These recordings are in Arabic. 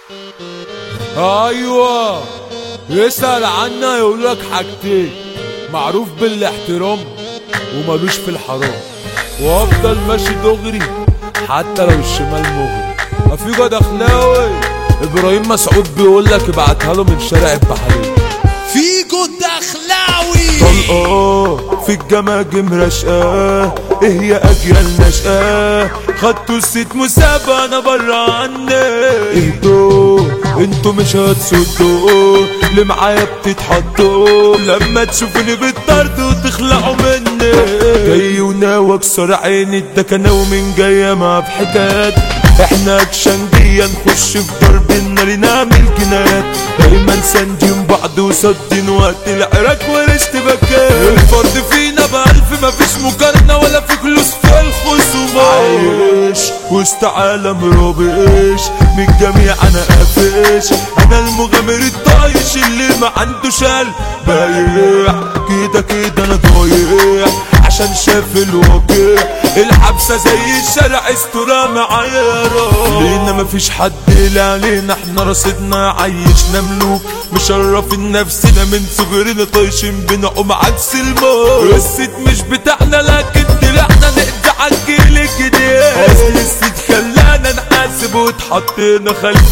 ايوه اسأل عنا يقولك حاجتين، معروف بالاحترام ومالوش في الحرام، وافضل ماشي دغري حتى لو الشمال مغري. افيجا دخلاوي ابراهيم مسعود بيقولك ابعتها له من شارع البحرية. فيجو الدخلاوي طلقاه في الجماجم رشقاه، ايه يا اجيال نشقاه، خدتوا الست مسابقة انا برا عني. اهدوا انتوا مش هتصدوا اللي معايا بتتحطوا، لما تشوفوني بالطرد وتخلعوا مني. جاي وناوي اكسر عيني الدكنة ومن جاية ما بحكايات، احنا اكشنجية نخش في ضرب النار نعمل جنايات، دايما ساندين بعض وصدين وقت العراك والاشتباكات. الفرد فينا بألف مفيش مقارنة ولا في فلوس في الخصومات، عايش وسط عالم رابش من الجميع انا قافش، انا المغامر الطايش اللي ما عندوش قلب بايع، كده كده انا ضايع عشان شاف الواقع، الحبسة زي الشارع استورة معايا لينا مفيش حد اللي علينا، احنا رصيدنا عيشنا ملوك مشرفين نفسنا من صغرنا طايشين بنعوم عكس الموت. الست مش بتاعنا لكن طلعنا نقضي عالجيل كده، اصل الست خلانا نحاسب واتحطينا خلف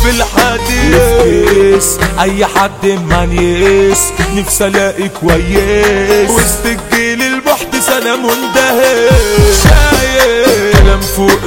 الحديث. اي حد مانيس نفسي الاقي كويس، وسط الجيل المحدث انا مندهش، شايف كلام فوق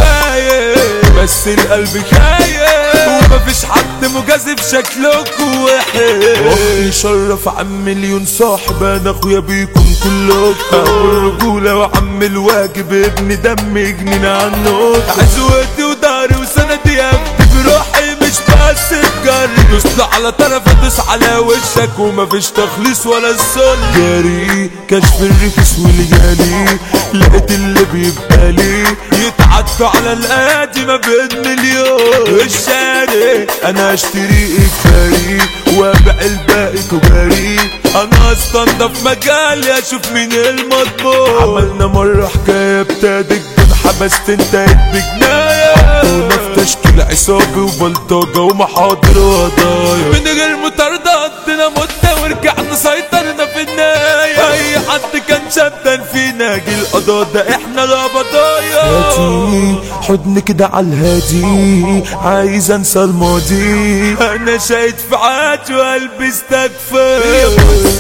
الشفايف بس القلب خايف، ومفيش حد مجازف شكلك وحش. وقتي شرف عم مليون صاحب، انا اخويا بيكم كلكم، ابو الرجولة وعم الواجب ابن دم جنين عنه، عزوتي وداري وسندي ابدي بروحي مش بس بجري، دوس على طرف ادوس على وشك ومفيش تخليص ولا السل. جاري كشف الرخيص والجالي، لقيت اللي بيبقالي يتعدوا على الايادي ما بين مليون. الشارع انا اشتري اجباري وابيع الباقي تجاري، انا استنضف مجالي اشوف مين المطبوع. عملنا مرة حكاية ابتدت حبست انتهت بجناية، حطونا في تشكيل عصابي وبلطجة ومحاضر وقضايا، من غير مطاردة قضينا مدة ورجعنا سيطرنا في النهاية. اي حد كان شبان فينا جه القضاء ده احنا القبضايا. هاتي حضن كده عالهادي عايز انسى الماضي، انا شايد في عاتي وقلبي استكفى. يا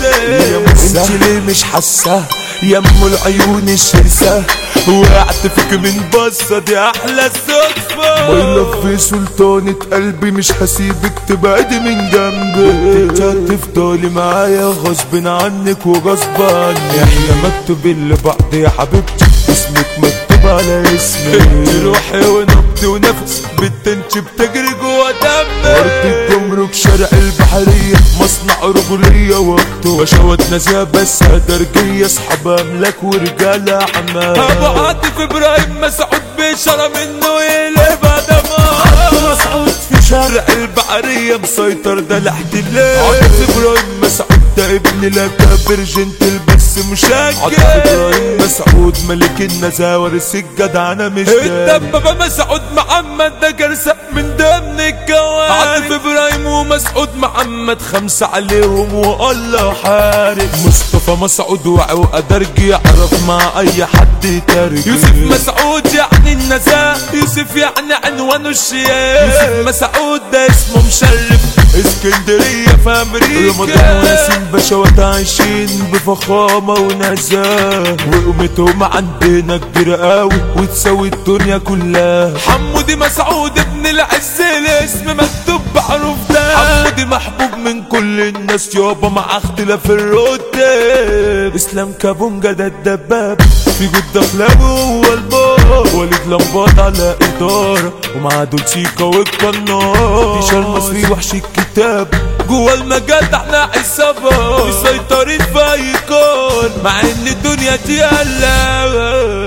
مسة انت ليه مش حاسة يا ام العيون الشرسة، وقعت فيك من بصة دي احلى الصدفة. في سلطانة قلبي مش هسيبك تبعدي من جنبي، انت هتفضلي معايا غصب عنك وغصب عني، احنا مكتوب لبعض يا حبيبتي اسمك مكتوب على اسمي. انت روحي ونبضي ونفس بالتنش بتجري جوا دمي، ارض الجمرك شارع البحرية مصنع رجولية وقته، بشوات نازية بس درجية اصحاب املاك ورجالة عمال. ابو عاطف ابراهيم مسعود بشرى منه يقلب دمار، مسعود في شارع البحرية مسيطر ده الاحتلال. عاطف ابراهيم مسعود ده ابن الاكابر جنتل بس مشجع، عاطف ابراهيم مسعود ملك النزاهة ورث الجدع انا مش الدبابة. مسعود محمد ده جرسق من ضمن الجوارح، عاطف ابراهيم ومسعود محمد خمسة عليهم والله حارب. مصطفى مسعود وعوقة درجي يعرف مع اي حد تارك. يوسف مسعود يعني النزاهة، يوسف يعني عنوانه الشياخ، يوسف مسعود ده اسمه مشرف اسكندرية في امريكا. رمضان وياسين بشوات عايشين بفخامة ونزاهة، وقيمتهم عندنا كبيرة قوي وتساوي الدنيا كلها. حمودي مسعود ابن العز الاسم مكتوب بحروف ده، حمودي محبوب من كل الناس يابا مع اختلاف الرتب. اسلام كابونجا ده الدباب، في جود دخلاوي هو الباب، وليد لمبات على ادارة ومع دولسيكا والقناة. في شرم مصري وحش الكتاب جوا المجال ده احنا عصابة مسيطرين في اي كون، مع ان الدنيا دي قلبة.